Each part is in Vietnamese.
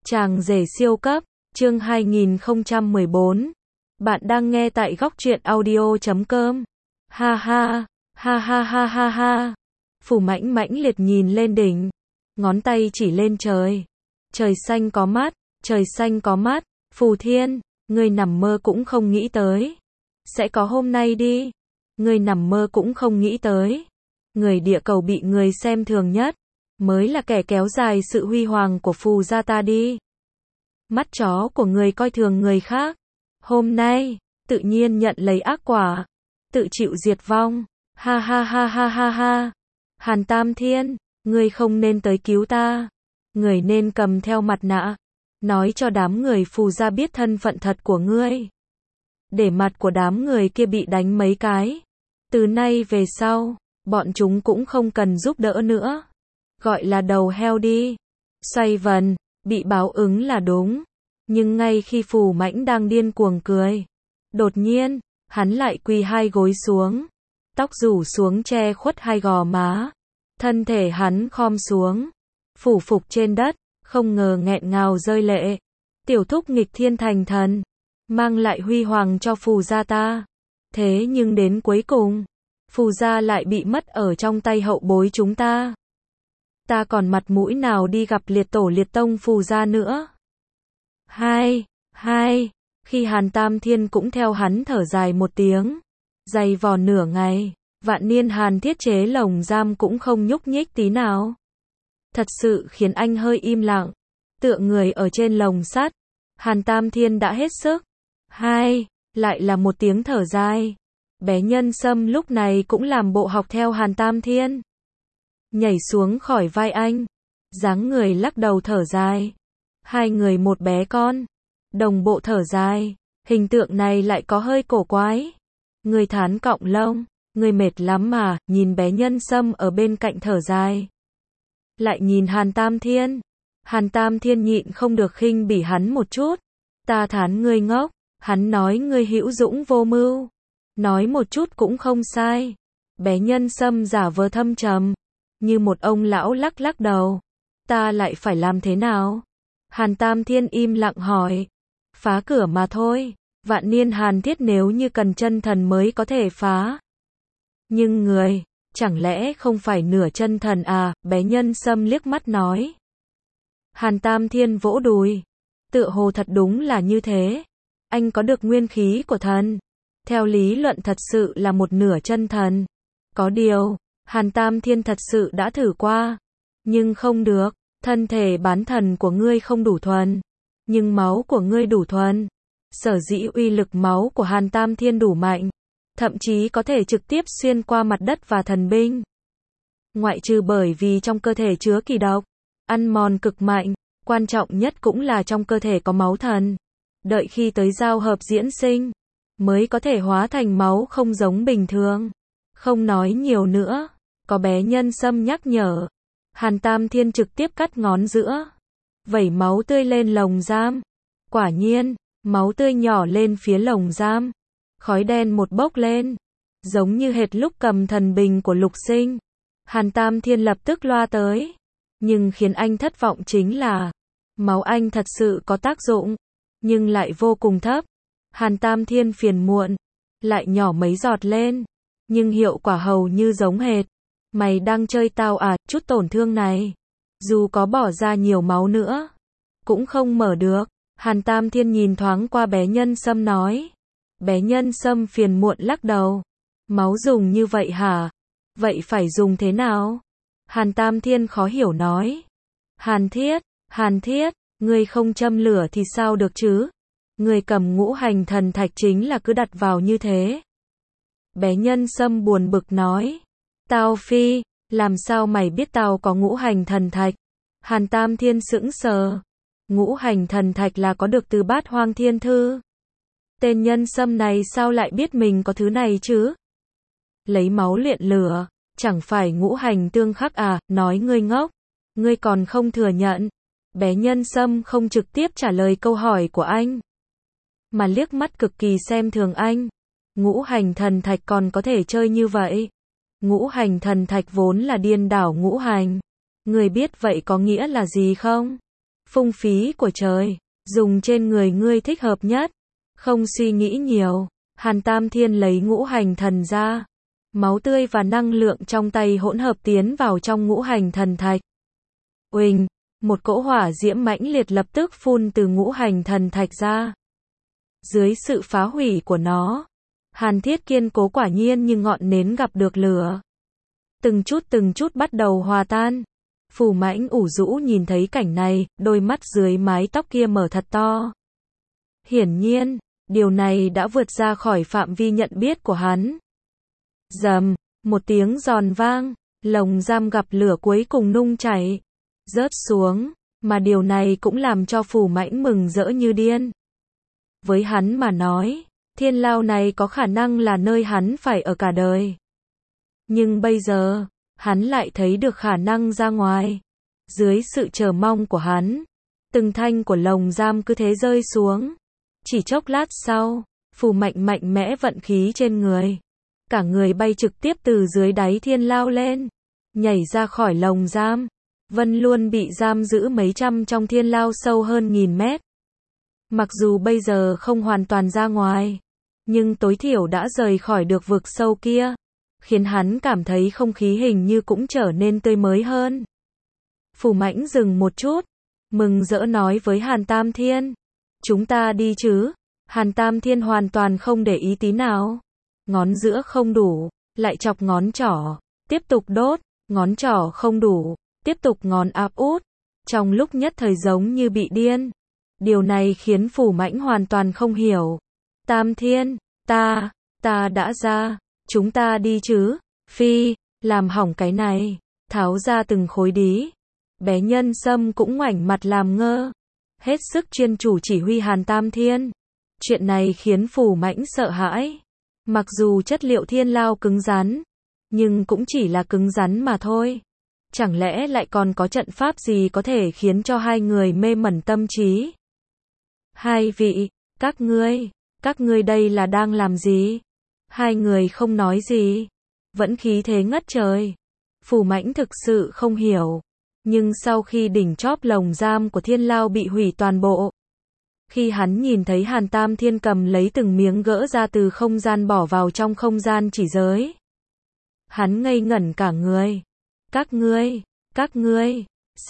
Chàng rể siêu cấp, chương 2014. Bạn đang nghe tại góc truyện audio.com. Ha ha, ha ha ha ha ha. Phù Mãnh mãnh liệt nhìn lên đỉnh, ngón tay chỉ lên trời. Trời xanh có mắt, trời xanh có mắt, Phù Thiên, ngươi nằm mơ cũng không nghĩ tới. Sẽ có hôm nay đi. Ngươi nằm mơ cũng không nghĩ tới. Người địa cầu bị người xem thường nhất, mới là kẻ kéo dài sự huy hoàng của Phù gia ta đi. Mắt chó của người coi thường người khác. Hôm nay, tự nhiên nhận lấy ác quả. Tự chịu diệt vong. Ha ha ha ha ha ha. Hàn Tam Thiên, ngươi không nên tới cứu ta. Ngươi nên cầm theo mặt nạ. Nói cho đám người Phù gia biết thân phận thật của ngươi. Để mặt của đám người kia bị đánh mấy cái. Từ nay về sau, bọn chúng cũng không cần giúp đỡ nữa. Gọi là đầu heo đi. Xoay vần, bị báo ứng là đúng. Nhưng ngay khi Phù Mãnh đang điên cuồng cười, đột nhiên, hắn lại quỳ hai gối xuống. Tóc rủ xuống che khuất hai gò má. Thân thể hắn khom xuống, phủ phục trên đất, không ngờ nghẹn ngào rơi lệ. Tiểu thúc nghịch thiên thành thần, mang lại huy hoàng cho Phù gia ta. Thế nhưng đến cuối cùng, Phù gia lại bị mất ở trong tay hậu bối chúng ta. Ta còn mặt mũi nào đi gặp liệt tổ liệt tông Phù gia nữa. Hai, khi Hàn Tam Thiên cũng theo hắn thở dài một tiếng. Dày vò nửa ngày, vạn niên hàn thiết chế lồng giam cũng không nhúc nhích tí nào. Thật sự khiến anh hơi im lặng, tựa người ở trên lồng sắt. Hàn Tam Thiên đã hết sức. Lại là một tiếng thở dài. Bé Nhân Sâm lúc này cũng làm bộ học theo Hàn Tam Thiên. Nhảy xuống khỏi vai anh, dáng người lắc đầu thở dài. Hai người một bé con, đồng bộ thở dài. Hình tượng này lại có hơi cổ quái. Người thán cọng lông, người mệt lắm mà. Nhìn bé Nhân Sâm ở bên cạnh thở dài, lại nhìn Hàn Tam Thiên. Hàn Tam Thiên nhịn không được khinh bỉ hắn một chút. Ta thán ngươi ngốc. Hắn nói ngươi hữu dũng vô mưu. Nói một chút cũng không sai. Bé Nhân Sâm giả vờ thâm trầm, như một ông lão lắc lắc đầu. Ta lại phải làm thế nào? Hàn Tam Thiên im lặng hỏi. Phá cửa mà thôi. Vạn niên hàn thiết nếu như cần chân thần mới có thể phá. Nhưng người, chẳng lẽ không phải nửa chân thần à? Bé Nhân Sâm liếc mắt nói. Hàn Tam Thiên vỗ đùi. Tựa hồ thật đúng là như thế. Anh có được nguyên khí của thần. Theo lý luận thật sự là một nửa chân thần. Có điều, Hàn Tam Thiên thật sự đã thử qua. Nhưng không được. Thân thể bán thần của ngươi không đủ thuần. Nhưng máu của ngươi đủ thuần. Sở dĩ uy lực máu của Hàn Tam Thiên đủ mạnh. Thậm chí có thể trực tiếp xuyên qua mặt đất và thần binh. Ngoại trừ bởi vì trong cơ thể chứa kỳ độc, ăn mòn cực mạnh. Quan trọng nhất cũng là trong cơ thể có máu thần. Đợi khi tới giao hợp diễn sinh, mới có thể hóa thành máu không giống bình thường. Không nói nhiều nữa, có bé Nhân Sâm nhắc nhở. Hàn Tam Thiên trực tiếp cắt ngón giữa, vẩy máu tươi lên lồng giam. Quả nhiên, máu tươi nhỏ lên phía lồng giam. Khói đen một bốc lên, giống như hệt lúc cầm thần bình của Lục Sinh. Hàn Tam Thiên lập tức loa tới. Nhưng khiến anh thất vọng chính là, máu anh thật sự có tác dụng, nhưng lại vô cùng thấp. Hàn Tam Thiên phiền muộn, lại nhỏ mấy giọt lên, nhưng hiệu quả hầu như giống hệt. Mày đang chơi tao à? Chút tổn thương này, dù có bỏ ra nhiều máu nữa, cũng không mở được. Hàn Tam Thiên nhìn thoáng qua bé Nhân Sâm nói. Bé Nhân Sâm phiền muộn lắc đầu. Máu dùng như vậy hả? Vậy phải dùng thế nào? Hàn Tam Thiên khó hiểu nói. Hàn Thiết, ngươi không châm lửa thì sao được chứ? Ngươi cầm ngũ hành thần thạch chính là cứ đặt vào như thế. Bé Nhân Sâm buồn bực nói. Tao phi, làm sao mày biết tao có ngũ hành thần thạch? Hàn Tam Thiên sững sờ. Ngũ hành thần thạch là có được từ Bát Hoang Thiên Thư. Tên Nhân Sâm này sao lại biết mình có thứ này chứ? Lấy máu luyện lửa, chẳng phải ngũ hành tương khắc à? Nói ngươi ngốc, ngươi còn không thừa nhận. Bé Nhân Sâm không trực tiếp trả lời câu hỏi của anh, mà liếc mắt cực kỳ xem thường anh. Ngũ hành thần thạch còn có thể chơi như vậy? Ngũ hành thần thạch vốn là điên đảo ngũ hành. Người biết vậy có nghĩa là gì không? phung phí của trời, dùng trên người ngươi thích hợp nhất. Không suy nghĩ nhiều, Hàn Tam Thiên lấy ngũ hành thần ra. Máu tươi và năng lượng trong tay hỗn hợp tiến vào trong ngũ hành thần thạch. Uỳnh, một cỗ hỏa diễm mãnh liệt lập tức phun từ ngũ hành thần thạch ra. Dưới sự phá hủy của nó, hàn thiết kiên cố quả nhiên như ngọn nến gặp được lửa. Từng chút bắt đầu hòa tan. Phù Mãnh ủ rũ nhìn thấy cảnh này, đôi mắt dưới mái tóc kia mở thật to. Hiển nhiên, điều này đã vượt ra khỏi phạm vi nhận biết của hắn. Rầm, một tiếng giòn vang, lồng giam gặp lửa cuối cùng nung chảy, rớt xuống, mà điều này cũng làm cho Phù Mãnh mừng rỡ như điên. Với hắn mà nói, thiên lao này có khả năng là nơi hắn phải ở cả đời. Nhưng bây giờ, hắn lại thấy được khả năng ra ngoài. Dưới sự chờ mong của hắn, từng thanh của lồng giam cứ thế rơi xuống. Chỉ chốc lát sau, Phù Mạnh mạnh mẽ vận khí trên người. Cả người bay trực tiếp từ dưới đáy thiên lao lên, nhảy ra khỏi lồng giam. Vân luôn bị giam giữ mấy trăm trong thiên lao sâu hơn 1000 mét. Mặc dù bây giờ không hoàn toàn ra ngoài, nhưng tối thiểu đã rời khỏi được vực sâu kia, khiến hắn cảm thấy không khí hình như cũng trở nên tươi mới hơn. Phù Mãnh dừng một chút, mừng rỡ nói với Hàn Tam Thiên, chúng ta đi chứ? Hàn Tam Thiên hoàn toàn không để ý tí nào. Ngón giữa không đủ, lại chọc ngón trỏ, tiếp tục đốt, ngón trỏ không đủ, tiếp tục ngón áp út. Trong lúc nhất thời giống như bị điên. Điều này khiến Phù Mãnh hoàn toàn không hiểu. Tam Thiên, ta đã ra, chúng ta đi chứ? Phi, làm hỏng cái này, tháo ra từng khối đí. Bé Nhân Sâm cũng ngoảnh mặt làm ngơ, hết sức chuyên chủ chỉ huy Hàn Tam Thiên. Chuyện này khiến Phù Mãnh sợ hãi. Mặc dù chất liệu thiên lao cứng rắn, nhưng cũng chỉ là cứng rắn mà thôi. Chẳng lẽ lại còn có trận pháp gì có thể khiến cho hai người mê mẩn tâm trí? Hai vị, các ngươi đây là đang làm gì? Hai người không nói gì, vẫn khí thế ngất trời. Phù Mãnh thực sự không hiểu. Nhưng sau khi đỉnh chóp lồng giam của thiên lao bị hủy toàn bộ, khi hắn nhìn thấy Hàn Tam Thiên cầm lấy từng miếng gỡ ra từ không gian bỏ vào trong không gian chỉ giới, hắn ngây ngẩn cả người. Các ngươi,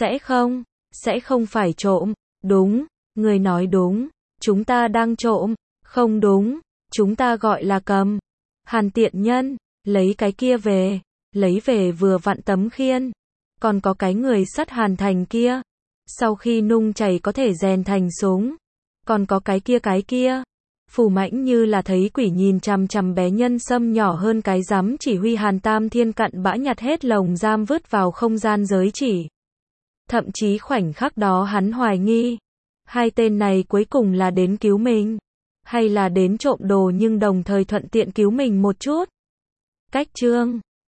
sẽ không phải trộm, đúng, ngươi nói đúng, chúng ta đang trộm, không đúng, chúng ta gọi là cầm. Hàn tiện nhân, lấy cái kia về, lấy về vừa vặn tấm khiên, còn có cái người sắt hàn thành kia, sau khi nung chảy có thể rèn thành súng, còn có cái kia. Phù Mãnh như là thấy quỷ nhìn chằm chằm bé Nhân Sâm nhỏ hơn cái rắm chỉ huy Hàn Tam Thiên cặn bã nhặt hết lồng giam vứt vào không gian giới chỉ. Thậm chí khoảnh khắc đó hắn hoài nghi, hai tên này cuối cùng là đến cứu mình, hay là đến trộm đồ nhưng đồng thời thuận tiện cứu mình một chút. Cách chương